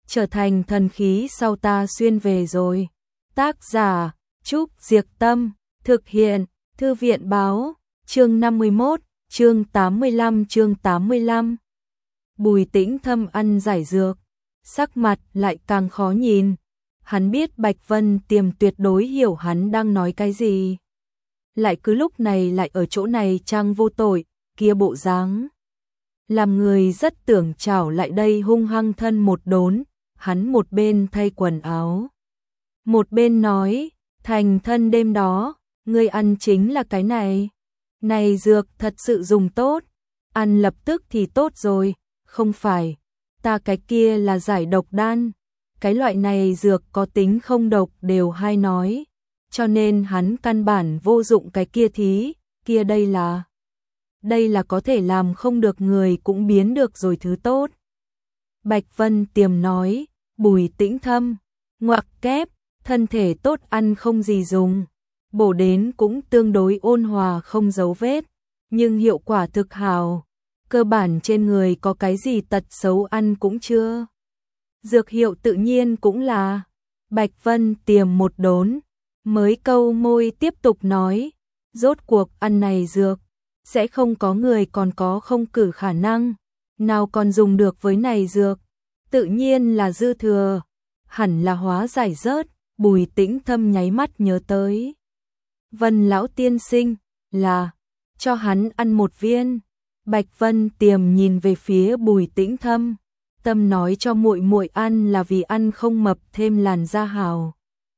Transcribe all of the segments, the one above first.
trở thành thần khí sau ta xuyên về rồi. Tác giả Trúc Diệc Tâm, thực hiện Thư viện Báo, chương 51, chương 85. Bùi Tĩnh Thâm ăn giải dược, sắc mặt lại càng khó nhìn. Hắn biết Bạch Vân Tiềm tuyệt đối hiểu hắn đang nói cái gì. Lại cứ lúc này lại ở chỗ này trang vô tội, kia bộ dáng. Làm người rất tưởng chảo lại đây hung hăng thân một đốn, hắn một bên thay quần áo. Một bên nói, thành thân đêm đó, ngươi ăn chính là cái này. Này dược thật sự dùng tốt, ăn lập tức thì tốt rồi, không phải. Ta cái kia là giải độc đan, cái loại này dược có tính không độc đều hay nói. Cho nên hắn căn bản vô dụng cái kia thí, kia đây là có thể làm không được người cũng biến được rồi thứ tốt. Bạch Vân Tiềm nói, Bùi Tĩnh Thâm, ngoặc kép, thân thể tốt ăn không gì dùng, bổ đến cũng tương đối ôn hòa không dấu vết, nhưng hiệu quả thực hào, cơ bản trên người có cái gì tật xấu ăn cũng chưa. Dược hiệu tự nhiên cũng là. Bạch Vân Tiềm một đốn, mới câu môi tiếp tục nói, rốt cuộc ăn này dược, sẽ không có người còn có không cử khả năng, nào còn dùng được với này dược, tự nhiên là dư thừa, hẳn là hóa giải rớt. Bùi Tĩnh Thâm nháy mắt nhớ tới. Vân lão tiên sinh, là, cho hắn ăn một viên. Bạch Vân Tiềm nhìn về phía Bùi Tĩnh Thâm, tâm nói cho muội muội ăn là vì ăn không mập thêm làn da hào.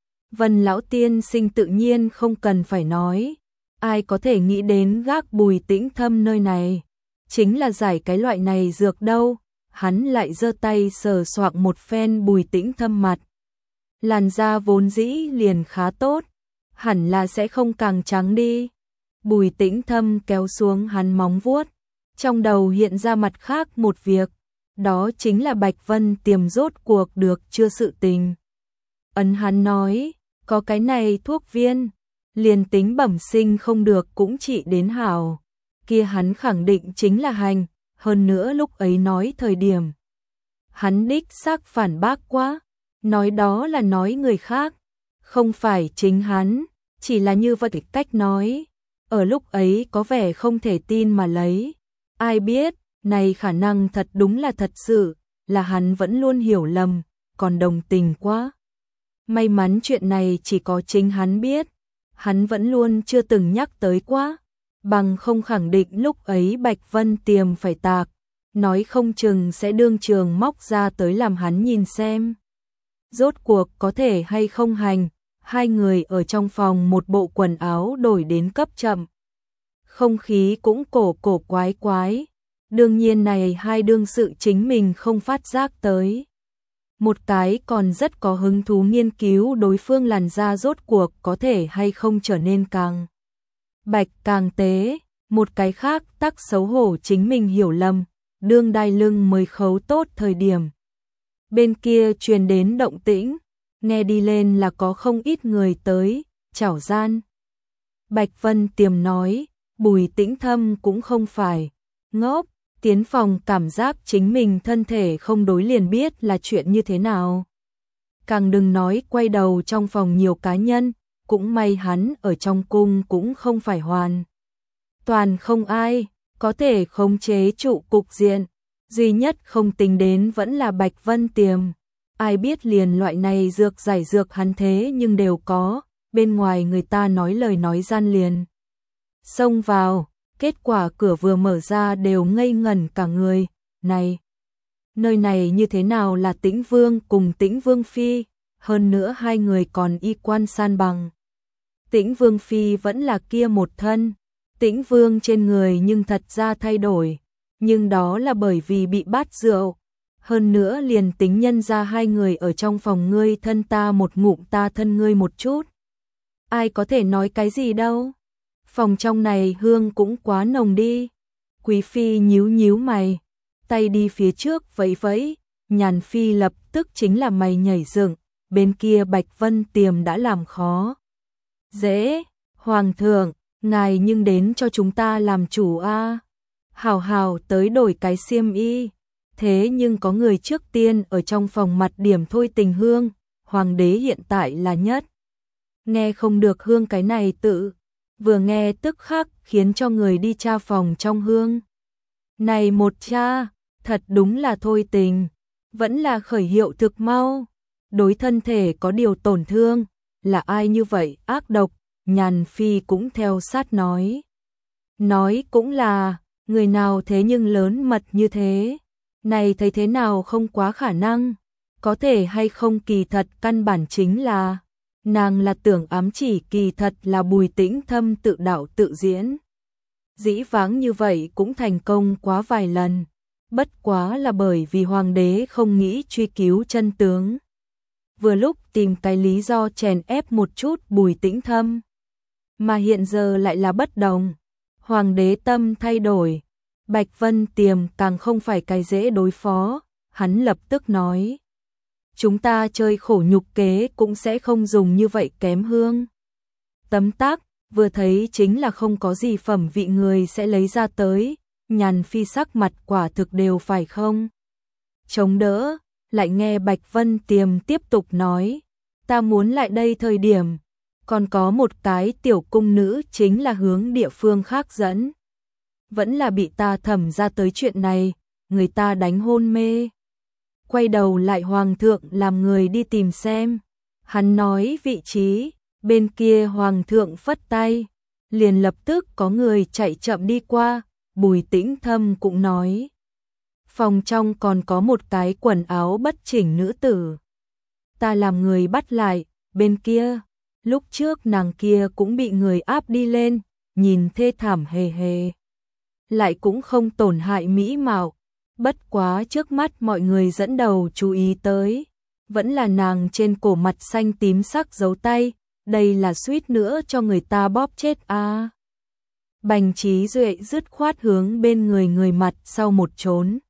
Vân lão tiên sinh tự nhiên không cần phải nói, ai có thể nghĩ đến gác Bùi Tĩnh Thâm nơi này, chính là giải cái loại này dược đâu. Hắn lại giơ tay sờ soạng một phen Bùi Tĩnh Thâm mặt. Làn da vốn dĩ liền khá tốt, hẳn là sẽ không càng trắng đi. Bùi Tĩnh Thâm kéo xuống hắn móng vuốt, trong đầu hiện ra mặt khác một việc, đó chính là Bạch Vân Tiềm rốt cuộc được chưa sự tình. Ấn hắn nói, có cái này thuốc viên, liền tính bẩm sinh không được cũng trị đến hảo, kia hắn khẳng định chính là hành, hơn nữa lúc ấy nói thời điểm. Hắn đích xác phản bác quá, nói đó là nói người khác, không phải chính hắn, chỉ là như vậy cách nói. Ở lúc ấy có vẻ không thể tin mà lấy, ai biết, này khả năng thật đúng là thật sự, là hắn vẫn luôn hiểu lầm, còn đồng tình quá. May mắn chuyện này chỉ có chính hắn biết, hắn vẫn luôn chưa từng nhắc tới quá, bằng không khẳng định lúc ấy Bạch Vân Tiềm phải tạc, nói không chừng sẽ đương trường móc ra tới làm hắn nhìn xem. Rốt cuộc có thể hay không hành, hai người ở trong phòng một bộ quần áo đổi đến cấp chậm. Không khí cũng cổ quái quái, đương nhiên này hai đương sự chính mình không phát giác tới. Một cái còn rất có hứng thú nghiên cứu đối phương làn da rốt cuộc có thể hay không trở nên càng bạch càng tế, một cái khác tắc xấu hổ chính mình hiểu lầm, đương đai lưng mới khấu tốt thời điểm. Bên kia truyền đến động tĩnh, nghe đi lên là có không ít người tới, chảo gian. Bạch Vân Tiềm nói, Bùi Tĩnh Thâm cũng không phải ngốc, tiến phòng cảm giác chính mình thân thể không đối liền biết là chuyện như thế nào. Càng đừng nói quay đầu trong phòng nhiều cá nhân, cũng may hắn ở trong cung cũng không phải hoàn toàn không ai có thể khống chế trụ cục diện, duy nhất không tính đến vẫn là Bạch Vân Tiềm. Ai biết liền loại này dược giải dược hắn thế nhưng đều có, bên ngoài người ta nói lời nói gian liền. Xông vào, kết quả cửa vừa mở ra đều ngây ngẩn cả người, này. Nơi này như thế nào là Tĩnh Vương cùng Tĩnh Vương Phi, hơn nữa hai người còn y quan san bằng. Tĩnh Vương Phi vẫn là kia một thân, Tĩnh Vương trên người nhưng thật ra thay đổi, nhưng đó là bởi vì bị bát rượu. Hơn nữa liền tính nhân ra hai người ở trong phòng ngươi thân ta một ngụm ta thân ngươi một chút. Ai có thể nói cái gì đâu. Phòng trong này hương cũng quá nồng đi. Quý Phi nhíu mày, tay đi phía trước vẫy vẫy, Nhàn Phi lập tức chính là mày nhảy dựng, bên kia Bạch Vân Tiềm đã làm khó. Dễ, Hoàng thượng, ngài nhưng đến cho chúng ta làm chủ a. Hảo hảo tới đổi cái xiêm y. Thế nhưng có người trước tiên ở trong phòng mặt điểm thôi tình hương, hoàng đế hiện tại là nhất. Nghe không được hương cái này tự, vừa nghe tức khắc khiến cho người đi tra phòng trong hương. Này một cha, thật đúng là thôi tình, vẫn là khởi hiệu thực mau, đối thân thể có điều tổn thương, là ai như vậy ác độc, Nhàn Phi cũng theo sát nói. Nói cũng là, người nào thế nhưng lớn mật như thế, này thấy thế nào không quá khả năng, có thể hay không kỳ thật căn bản chính là, nàng là tưởng ám chỉ kỳ thật là Bùi Tĩnh Thâm tự đạo tự diễn. Dĩ vãng như vậy cũng thành công quá vài lần, bất quá là bởi vì hoàng đế không nghĩ truy cứu chân tướng. Vừa lúc tìm cái lý do chèn ép một chút Bùi Tĩnh Thâm, mà hiện giờ lại là bất đồng. Hoàng đế tâm thay đổi, Bạch Vân Tiềm càng không phải cái dễ đối phó, hắn lập tức nói. Chúng ta chơi khổ nhục kế cũng sẽ không dùng như vậy kém hương. Tấm tắc, vừa thấy chính là không có gì phẩm vị người sẽ lấy ra tới, Nhàn Phi sắc mặt quả thực đều phải không. Chống đỡ, lại nghe Bạch Vân Tiềm tiếp tục nói, ta muốn lại đây thời điểm, còn có một cái tiểu cung nữ chính là hướng địa phương khác dẫn. Vẫn là bị ta thẩm ra tới chuyện này, người ta đánh hôn mê. Quay đầu lại hoàng thượng làm người đi tìm xem. Hắn nói vị trí, bên kia hoàng thượng phất tay, liền lập tức có người chạy chậm đi qua, Bùi Tĩnh Thâm cũng nói. Phòng trong còn có một cái quần áo bất chỉnh nữ tử. Ta làm người bắt lại, bên kia, lúc trước nàng kia cũng bị người áp đi lên, nhìn thê thảm hề hề. Lại cũng không tổn hại mỹ mạo, bất quá trước mắt mọi người dẫn đầu chú ý tới, vẫn là nàng trên cổ mặt xanh tím sắc dấu tay, đây là suýt nữa cho người ta bóp chết a. Bành Trí Duệ dứt khoát hướng bên người mặt sau một trốn.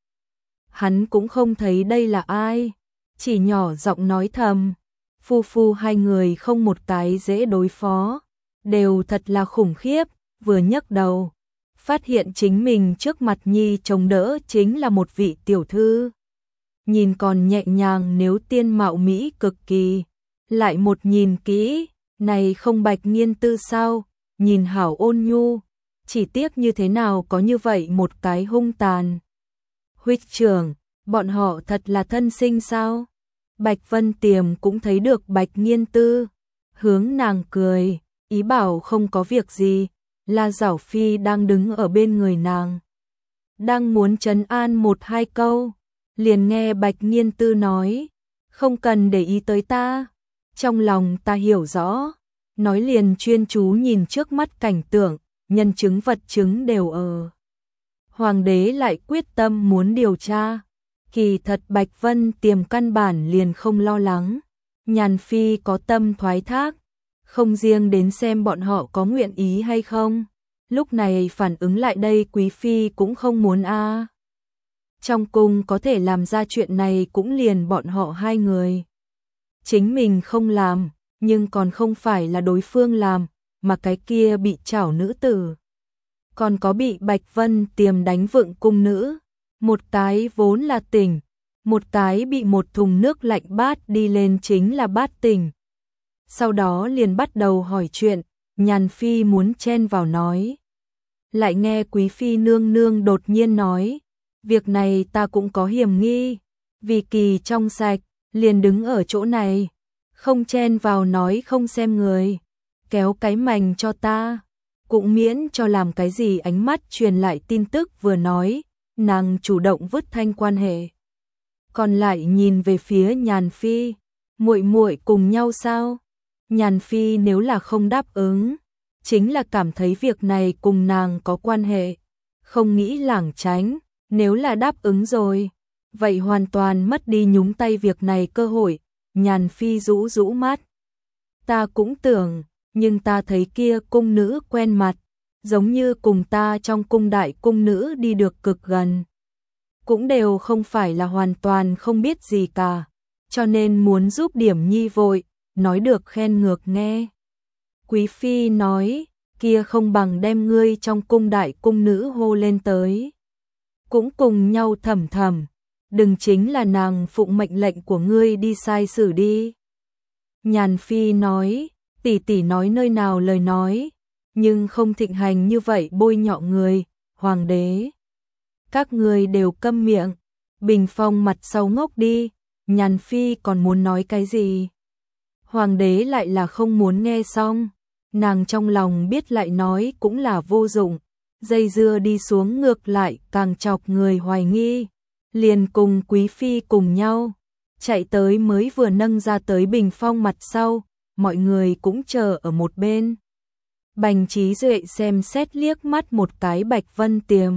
Hắn cũng không thấy đây là ai, chỉ nhỏ giọng nói thầm, phu hai người không một cái dễ đối phó, đều thật là khủng khiếp, vừa nhấc đầu, phát hiện chính mình trước mặt nhi chống đỡ chính là một vị tiểu thư. Nhìn còn nhẹ nhàng nếu tiên mạo mỹ cực kỳ, lại một nhìn kỹ, này không Bạch Nghiên Tư sao, nhìn hảo ôn nhu, chỉ tiếc như thế nào có như vậy một cái hung tàn. Huynh trưởng, bọn họ thật là thân sinh sao? Bạch Vân Tiềm cũng thấy được Bạch Nghiên Tư, hướng nàng cười, ý bảo không có việc gì, La Giảo Phi đang đứng ở bên người nàng. Đang muốn trấn an một hai câu, liền nghe Bạch Nghiên Tư nói, không cần để ý tới ta, trong lòng ta hiểu rõ, nói liền chuyên chú nhìn trước mắt cảnh tượng, nhân chứng vật chứng đều ở. Hoàng đế lại quyết tâm muốn điều tra, kỳ thật Bạch Vân Tiềm căn bản liền không lo lắng, Nhàn Phi có tâm thoái thác, không riêng đến xem bọn họ có nguyện ý hay không, lúc này phản ứng lại đây Quý Phi cũng không muốn a. Trong cung có thể làm ra chuyện này cũng liền bọn họ hai người. Chính mình không làm, nhưng còn không phải là đối phương làm, mà cái kia bị chảo nữ tử. Còn có bị Bạch Vân Tiềm đánh vựng cung nữ, một cái vốn là tỉnh, một cái bị một thùng nước lạnh bát đi lên chính là bát tỉnh. Sau đó liền bắt đầu hỏi chuyện, Nhàn Phi muốn chen vào nói. Lại nghe Quý Phi nương nương đột nhiên nói, việc này ta cũng có hiểm nghi, vì kỳ trong sạch, liền đứng ở chỗ này, không chen vào nói không xem người, kéo cái mành cho ta, cũng miễn cho làm cái gì ánh mắt truyền lại tin tức vừa nói, nàng chủ động vứt thanh quan hệ. Còn lại nhìn về phía Nhàn Phi, muội muội cùng nhau sao? Nhàn Phi nếu là không đáp ứng, chính là cảm thấy việc này cùng nàng có quan hệ, không nghĩ lảng tránh, nếu là đáp ứng rồi, vậy hoàn toàn mất đi nhúng tay việc này cơ hội, Nhàn Phi rũ rũ mắt. Ta cũng tưởng, nhưng ta thấy kia cung nữ quen mặt, giống như cùng ta trong cung đại cung nữ đi được cực gần. Cũng đều không phải là hoàn toàn không biết gì cả, cho nên muốn giúp điểm nhi vội, nói được khen ngược nghe. Quý Phi nói, kia không bằng đem ngươi trong cung đại cung nữ hô lên tới. Cũng cùng nhau thầm thầm, đừng chính là nàng phụng mệnh lệnh của ngươi đi sai xử đi. Nhàn Phi nói, tỷ tỷ nói nơi nào lời nói, nhưng không thịnh hành như vậy bôi nhọ người, hoàng đế. Các ngươi đều câm miệng. Bình Phong mặt sau ngốc đi, Nhàn Phi còn muốn nói cái gì? Hoàng đế lại là không muốn nghe xong, nàng trong lòng biết lại nói cũng là vô dụng, dây dưa đi xuống ngược lại càng chọc người hoài nghi, liền cùng Quý Phi cùng nhau, chạy tới mới vừa nâng ra tới Bình Phong mặt sau, mọi người cũng chờ ở một bên. Bành Trí Duệ xem xét liếc mắt một cái Bạch Vân Tiềm,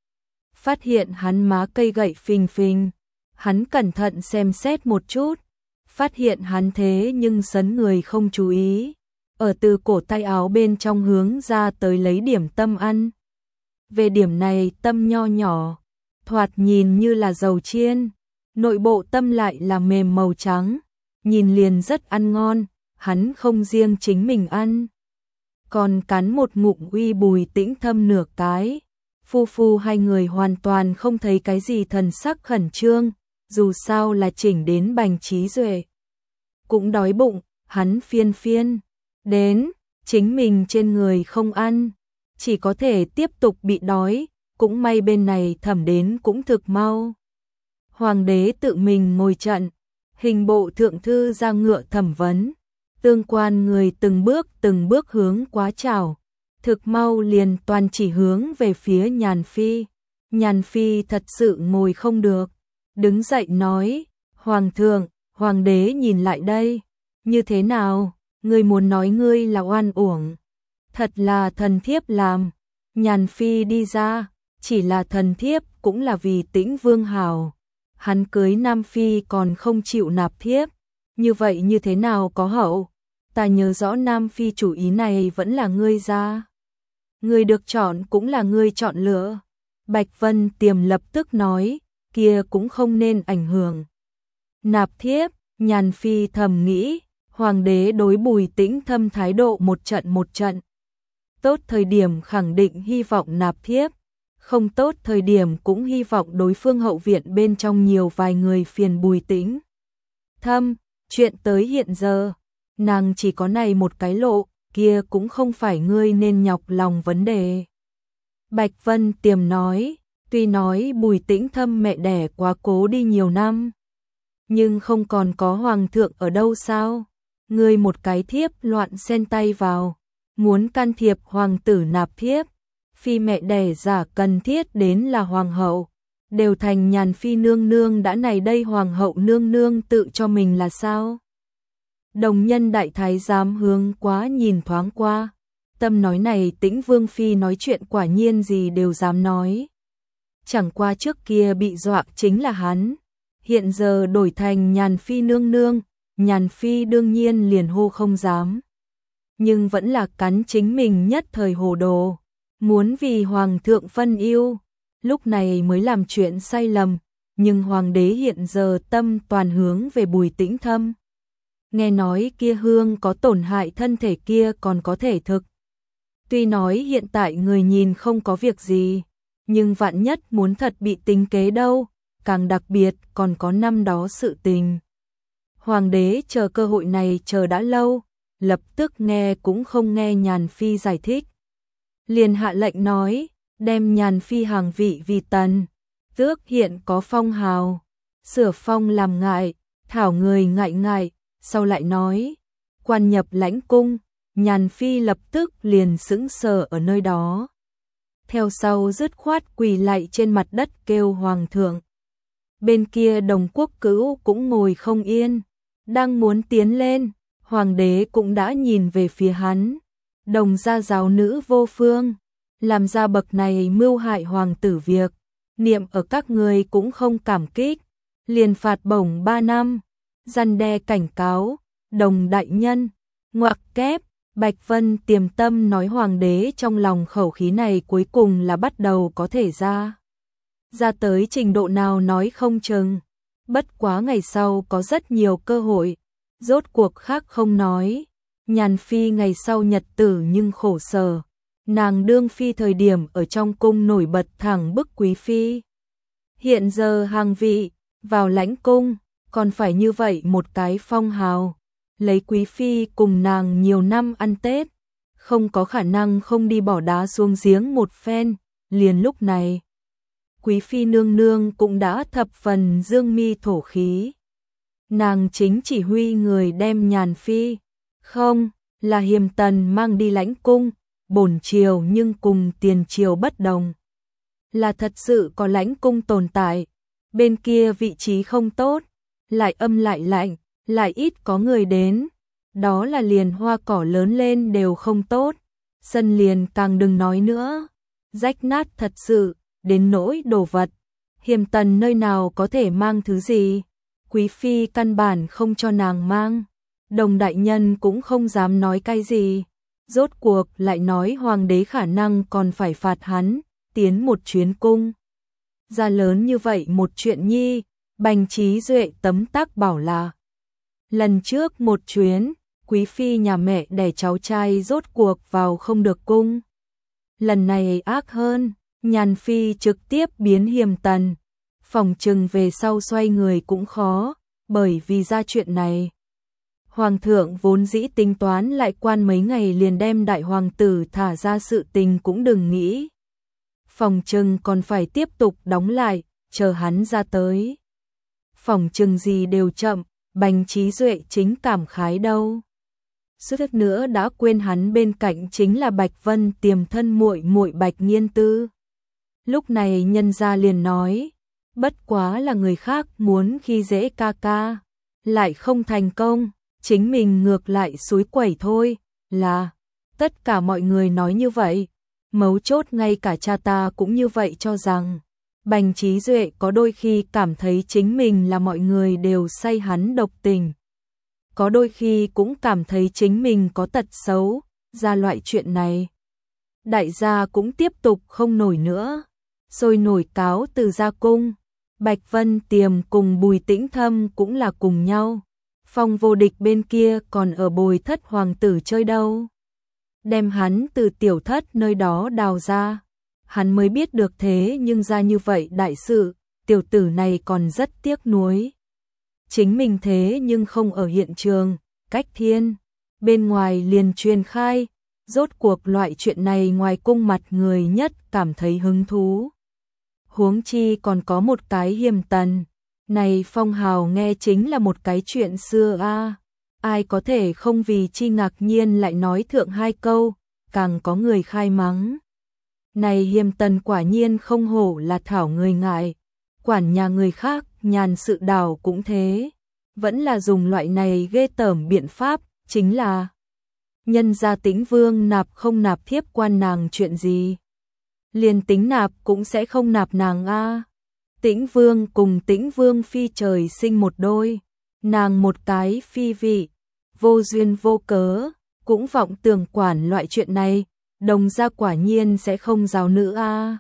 phát hiện hắn má cây gậy phình phình, hắn cẩn thận xem xét một chút, phát hiện hắn thế nhưng sấn người không chú ý, ở từ cổ tay áo bên trong hướng ra tới lấy điểm tâm ăn. Về điểm này tâm nho nhỏ, thoạt nhìn như là dầu chiên, nội bộ tâm lại là mềm màu trắng, nhìn liền rất ăn ngon, hắn không riêng chính mình ăn, còn cắn một ngụm uy Bùi Tĩnh Thâm nửa cái. Phu phu hai người hoàn toàn không thấy cái gì thần sắc khẩn trương, dù sao là chỉnh đến Bành Trí Duệ. Cũng đói bụng, hắn phiên phiên, đến, chính mình trên người không ăn, chỉ có thể tiếp tục bị đói, cũng may bên này thẩm đến cũng thực mau. Hoàng đế tự mình ngồi trận, hình bộ thượng thư ra ngựa thẩm vấn, tương quan người từng bước hướng quá chào. Thực mau liền toàn chỉ hướng về phía Nhàn Phi. Nhàn Phi thật sự ngồi không được, đứng dậy nói, Hoàng thượng, Hoàng đế nhìn lại đây, như thế nào, ngươi muốn nói ngươi là oan uổng, thật là thần thiếp làm. Nhàn Phi đi ra, chỉ là thần thiếp cũng là vì Tĩnh Vương hào, hắn cưới Nam Phi còn không chịu nạp thiếp, như vậy như thế nào có hậu, ta nhớ rõ Nam Phi chủ ý này vẫn là ngươi ra. Người được chọn cũng là ngươi chọn lựa. Bạch Vân Tiềm lập tức nói, kia cũng không nên ảnh hưởng. Nạp thiếp, Nhàn Phi thầm nghĩ, hoàng đế đối Bùi Tĩnh Thâm thái độ một trận. Tốt thời điểm khẳng định hy vọng nạp thiếp, không tốt thời điểm cũng hy vọng đối phương hậu viện bên trong nhiều vài người phiền Bùi Tĩnh Thâm. Chuyện tới hiện giờ, nàng chỉ có này một cái lộ, kia cũng không phải ngươi nên nhọc lòng vấn đề. Bạch Vân Tiềm nói, tuy nói Bùi Tĩnh Thâm mẹ đẻ quá cố đi nhiều năm, nhưng không còn có hoàng thượng ở đâu sao? Ngươi một cái thiếp loạn xen tay vào, muốn can thiệp hoàng tử nạp thiếp, phi mẹ đẻ giả cần thiết đến là hoàng hậu, đều thành Nhàn Phi nương nương đã này đây hoàng hậu nương nương tự cho mình là sao? Đồng nhân đại thái giám hướng quá nhìn thoáng qua, tâm nói này Tĩnh Vương Phi nói chuyện quả nhiên gì đều dám nói. Chẳng qua trước kia bị dọa chính là hắn, hiện giờ đổi thành Nhàn Phi nương nương, Nhàn Phi đương nhiên liền hô không dám. Nhưng vẫn là cắn chính mình nhất thời hồ đồ, muốn vì hoàng thượng phân ưu, lúc này mới làm chuyện sai lầm, nhưng hoàng đế hiện giờ tâm toàn hướng về Bùi Tĩnh Thâm. Nghe nói kia hương có tổn hại thân thể kia còn có thể thực. Tuy nói hiện tại người nhìn không có việc gì, nhưng vạn nhất muốn thật bị tính kế đâu, càng đặc biệt còn có năm đó sự tình. Hoàng đế chờ cơ hội này chờ đã lâu, lập tức nghe cũng không nghe Nhàn Phi giải thích. Liền hạ lệnh nói, đem Nhàn Phi hàng vị vì tần, tước hiện có phong hào, sửa phong làm ngại, thảo người ngại ngại. Sau lại nói, quan nhập lãnh cung, Nhàn Phi lập tức liền sững sờ ở nơi đó. Theo sau dứt khoát quỳ lạy trên mặt đất kêu hoàng thượng. Bên kia Đồng Quốc Cữu cũng ngồi không yên, đang muốn tiến lên, hoàng đế cũng đã nhìn về phía hắn. Đồng gia giáo nữ vô phương, làm ra bậc này mưu hại hoàng tử việc, niệm ở các người cũng không cảm kích, liền phạt bổng 3 năm. Răn đe cảnh cáo, Đồng đại nhân, ngoặc kép, Bạch Vân Tiềm tâm nói hoàng đế trong lòng khẩu khí này cuối cùng là bắt đầu có thể ra tới trình độ nào nói không chừng. Bất quá ngày sau có rất nhiều cơ hội, rốt cuộc khác không nói. Nhàn Phi ngày sau nhật tử nhưng khổ sở, nàng đương phi thời điểm ở trong cung nổi bật thẳng bức quý phi. Hiện giờ hàng vị, vào lãnh cung, còn phải như vậy một cái phong hào, lấy quý phi cùng nàng nhiều năm ăn Tết, không có khả năng không đi bỏ đá xuống giếng một phen, liền lúc này. Quý phi nương nương cũng đã thập phần dương mi thổ khí. Nàng chính chỉ huy người đem Nhàn phi, không, là Hiềm Tần mang đi lãnh cung, bổn triều nhưng cùng tiền triều bất đồng. Là thật sự có lãnh cung tồn tại, bên kia vị trí không tốt, lại âm lại lạnh, lại ít có người đến, đó là liền hoa cỏ lớn lên đều không tốt, sân liền càng đừng nói nữa, rách nát thật sự, đến nỗi đồ vật. Hiềm Tần nơi nào có thể mang thứ gì, quý phi căn bản không cho nàng mang, Đồng đại nhân cũng không dám nói cái gì, rốt cuộc lại nói hoàng đế khả năng còn phải phạt hắn, tiến một chuyến cung. Ra lớn như vậy một chuyện nhi, Bành Trí Duệ tấm tắc bảo là. Lần trước một chuyến, quý phi nhà mẹ đẻ cháu trai rốt cuộc vào không được cung. Lần này ác hơn, Nhàn phi trực tiếp biến Hiềm Tần, phòng trừng về sau xoay người cũng khó, bởi vì ra chuyện này. Hoàng thượng vốn dĩ tính toán lại quan mấy ngày liền đem đại hoàng tử thả ra, sự tình cũng đừng nghĩ. Phòng trừng còn phải tiếp tục đóng lại, chờ hắn ra tới. Phòng trừng gì đều chậm, Bành Trí Duệ chính cảm khái đâu. Suýt chút nữa đã quên hắn bên cạnh chính là Bạch Vân Tiềm thân muội muội Bạch Nghiên Tư. Lúc này nhân gia liền nói, bất quá là người khác muốn khi dễ ca ca, lại không thành công, chính mình ngược lại xúi quẩy thôi, là tất cả mọi người nói như vậy, mấu chốt ngay cả cha ta cũng như vậy cho rằng. Bành Trí Duệ có đôi khi cảm thấy chính mình là mọi người đều say hắn độc tình. Có đôi khi cũng cảm thấy chính mình có tật xấu, ra loại chuyện này. Đại gia cũng tiếp tục không nổi nữa, sôi nổi cáo từ ra cung. Bạch Vân Tiềm cùng Bùi Tĩnh Thâm cũng là cùng nhau. Phong Vô Địch bên kia còn ở bồi thất hoàng tử chơi đâu. Đem hắn từ tiểu thất nơi đó đào ra. Hắn mới biết được thế nhưng ra như vậy đại sự, tiểu tử này còn rất tiếc nuối. Chính mình thế nhưng không ở hiện trường, cách thiên. Bên ngoài liền truyền khai, rốt cuộc loại chuyện này ngoài cung mặt người nhất cảm thấy hứng thú. Huống chi còn có một cái Hiềm Tần. Này phong hào nghe chính là một cái chuyện xưa a, ai có thể không vì chi ngạc nhiên lại nói thượng hai câu, càng có người khai mắng. Này Hiềm Tần quả nhiên không hổ là thảo người ngại, quản nhà người khác, nhàn sự đảo cũng thế, vẫn là dùng loại này ghê tởm biện pháp, chính là nhân gia Tĩnh Vương nạp không nạp thiếp quan nàng chuyện gì. Liền tính nạp cũng sẽ không nạp nàng a. Tĩnh Vương cùng Tĩnh Vương phi trời sinh một đôi, nàng một cái phi vị, vô duyên vô cớ, cũng vọng tưởng quản loại chuyện này, đồng gia quả nhiên sẽ không giáo nữ a.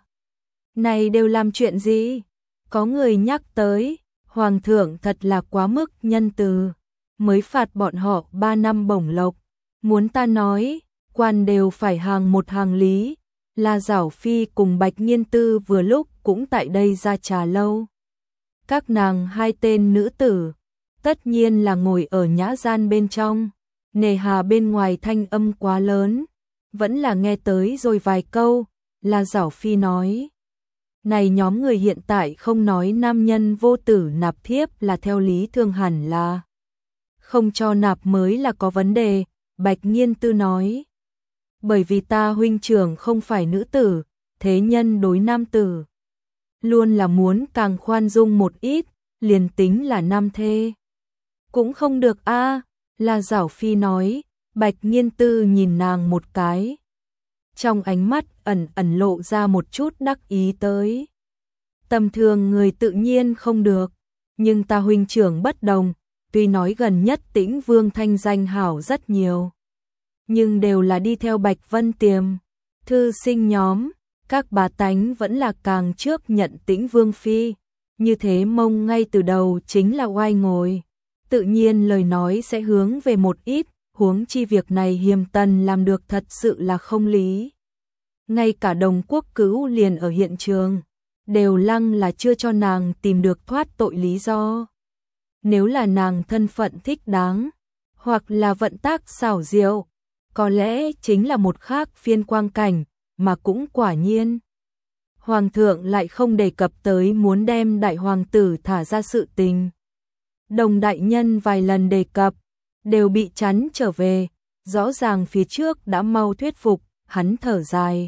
Này đều làm chuyện gì? Có người nhắc tới, hoàng thượng thật là quá mức nhân từ, mới phạt bọn họ 3 năm bổng lộc, muốn ta nói, quan đều phải hàng một hàng lý. La Giảo Phi cùng Bạch Nghiên Tư vừa lúc cũng tại đây ra trà lâu. Các nàng hai tên nữ tử, tất nhiên là ngồi ở nhã gian bên trong, nề hà bên ngoài thanh âm quá lớn, vẫn là nghe tới rồi vài câu, La Giảo Phi nói. Này nhóm người hiện tại không nói nam nhân vô tử nạp thiếp là theo lý thường hẳn là không cho nạp mới là có vấn đề, Bạch Nghiên Tư nói. Bởi vì ta huynh trưởng không phải nữ tử, thế nhân đối nam tử luôn là muốn càng khoan dung một ít, liền tính là nam thê. Cũng không được a, La Giảo Phi nói, Bạch Nghiên Tư nhìn nàng một cái. Trong ánh mắt ẩn ẩn lộ ra một chút đắc ý tới. Tầm thường người tự nhiên không được, nhưng ta huynh trưởng bất đồng, tuy nói gần nhất Tĩnh Vương thanh danh hảo rất nhiều. Nhưng đều là đi theo Bạch Vân Tiềm, thư sinh nhóm, các bà tánh vẫn là càng trước nhận Tĩnh Vương phi, như thế mông ngay từ đầu chính là oai ngồi, tự nhiên lời nói sẽ hướng về một ít, huống chi việc này Hiềm Tần làm được thật sự là không lý. Ngay cả Đồng Quốc Cữu liền ở hiện trường, đều lăng là chưa cho nàng tìm được thoát tội lý do. Nếu là nàng thân phận thích đáng, hoặc là vận tác xảo diệu, có lẽ chính là một khác phiên quang cảnh, mà cũng quả nhiên. Hoàng thượng lại không đề cập tới muốn đem đại hoàng tử thả ra sự tình. Đồng đại nhân vài lần đề cập, đều bị chắn trở về, rõ ràng phía trước đã mau thuyết phục, hắn thở dài.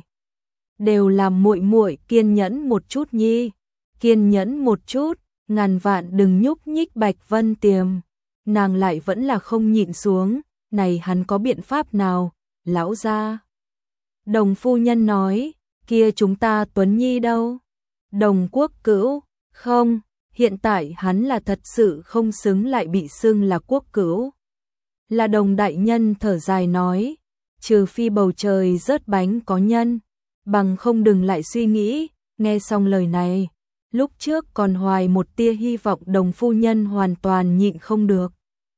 Đều làm muội muội kiên nhẫn một chút nhi, kiên nhẫn một chút, ngàn vạn đừng nhúc nhích Bạch Vân Tiềm. Nàng lại vẫn là không nhịn xuống, này hắn có biện pháp nào, lão gia. Đồng phu nhân nói, kia chúng ta Tuấn Nhi đâu? Đồng Quốc Cữu, không, hiện tại hắn là thật sự không xứng lại bị xưng là Quốc Cữu. Là Đồng đại nhân thở dài nói, trừ phi bầu trời rớt bánh có nhân, bằng không đừng lại suy nghĩ. Nghe xong lời này, lúc trước còn hoài một tia hy vọng Đồng phu nhân hoàn toàn nhịn không được.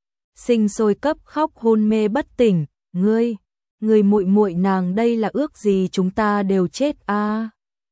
Sinh sôi cấp khóc hôn mê bất tỉnh, ngươi muội muội nàng đây là ước gì chúng ta đều chết a.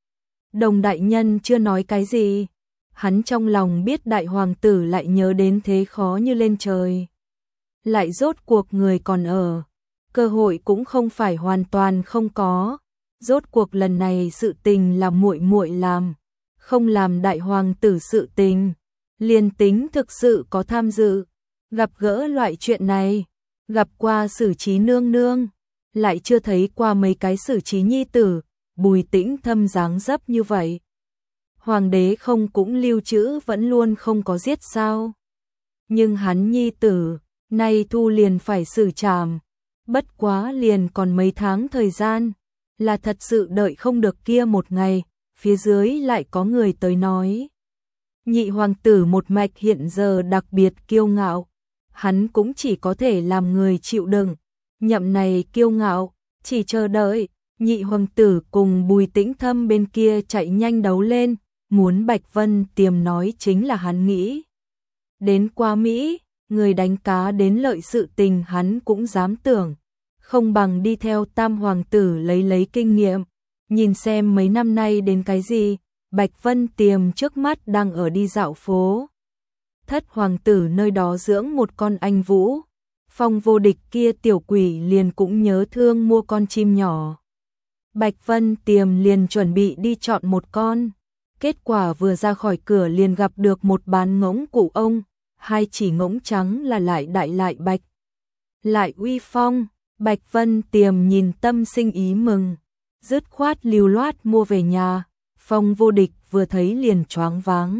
Đồng đại nhân chưa nói cái gì, hắn trong lòng biết đại hoàng tử lại nhớ đến thế khó như lên trời. Lại rốt cuộc người còn ở, cơ hội cũng không phải hoàn toàn không có, rốt cuộc lần này sự tình là muội muội làm, không làm đại hoàng tử sự tình, liền tính thực sự có tham dự, gặp gỡ loại chuyện này, gặp qua Sử Trí nương nương, lại chưa thấy qua mấy cái Sử Trí nhi tử, Bùi Tĩnh Thâm dáng dấp như vậy. Hoàng đế không cũng lưu trữ vẫn luôn không có giết sao? Nhưng hắn nhi tử, nay thu liền phải xử trảm, bất quá liền còn mấy tháng thời gian, là thật sự đợi không được kia một ngày, phía dưới lại có người tới nói. Nhị hoàng tử một mạch hiện giờ đặc biệt kiêu ngạo, hắn cũng chỉ có thể làm người chịu đựng, nhậm này kiêu ngạo, chỉ chờ đợi, nhị hoàng tử cùng Bùi Tĩnh Thâm bên kia chạy nhanh đấu lên, muốn Bạch Vân Tiềm nói chính là hắn nghĩ. Đến qua Mỹ, người đánh cá đến lợi sự tình hắn cũng dám tưởng, không bằng đi theo tam hoàng tử lấy kinh nghiệm, nhìn xem mấy năm nay đến cái gì. Bạch Vân Tiềm trước mắt đang ở đi dạo phố. Thất hoàng tử nơi đó dưỡng một con anh vũ, Phong Vô Địch kia tiểu quỷ liền cũng nhớ thương mua con chim nhỏ. Bạch Vân Tiềm liền chuẩn bị đi chọn một con, kết quả vừa ra khỏi cửa liền gặp được một bán ngỗng cụ ông, hai chỉ ngỗng trắng là lại đại lại bạch, lại uy phong. Bạch Vân Tiềm nhìn tâm sinh ý mừng, dứt khoát lưu loát mua về nhà. Phong Vô Địch vừa thấy liền choáng váng.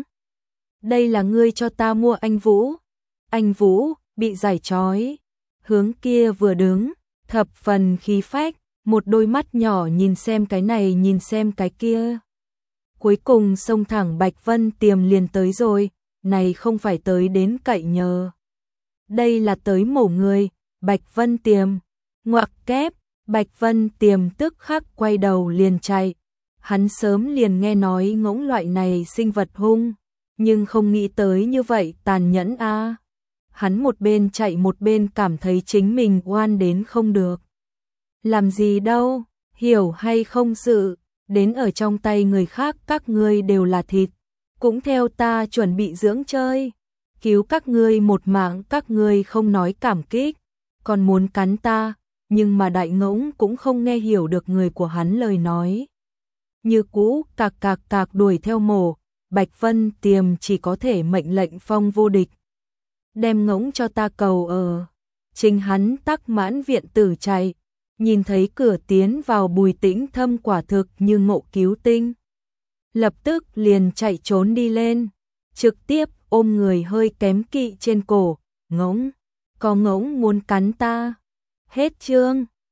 Đây là ngươi cho ta mua anh Vũ. Anh Vũ bị giải trói, hướng kia vừa đứng, thập phần khí phách, một đôi mắt nhỏ nhìn xem cái này nhìn xem cái kia. Cuối cùng xông thẳng Bạch Vân Tiềm liền tới rồi, này không phải tới đến cậy nhờ. Đây là tới mổ người. Bạch Vân Tiềm, ngoặc kép, Bạch Vân Tiềm tức khắc quay đầu liền chạy. Hắn sớm liền nghe nói ngỗng loại này sinh vật hung, nhưng không nghĩ tới như vậy tàn nhẫn a. Hắn một bên chạy một bên cảm thấy chính mình oan đến không được. Làm gì đâu, hiểu hay không sự, đến ở trong tay người khác các ngươi đều là thịt, cũng theo ta chuẩn bị dưỡng chơi. Cứu các ngươi một mạng các ngươi không nói cảm kích, còn muốn cắn ta, nhưng mà đại ngỗng cũng không nghe hiểu được người của hắn lời nói. Như cũ cạc cạc cạc đuổi theo mổ, Bạch Vân Tiềm chỉ có thể mệnh lệnh Phong Vô Địch. Đem ngỗng cho ta cầu ở. Chính hắn tắc mãn viện tử chạy, nhìn thấy cửa tiến vào Bùi Tĩnh Thâm quả thực như ngộ cứu tinh. Lập tức liền chạy trốn đi lên, trực tiếp ôm người hơi kém kỵ trên cổ, ngỗng, có ngỗng muốn cắn ta. Hết chương.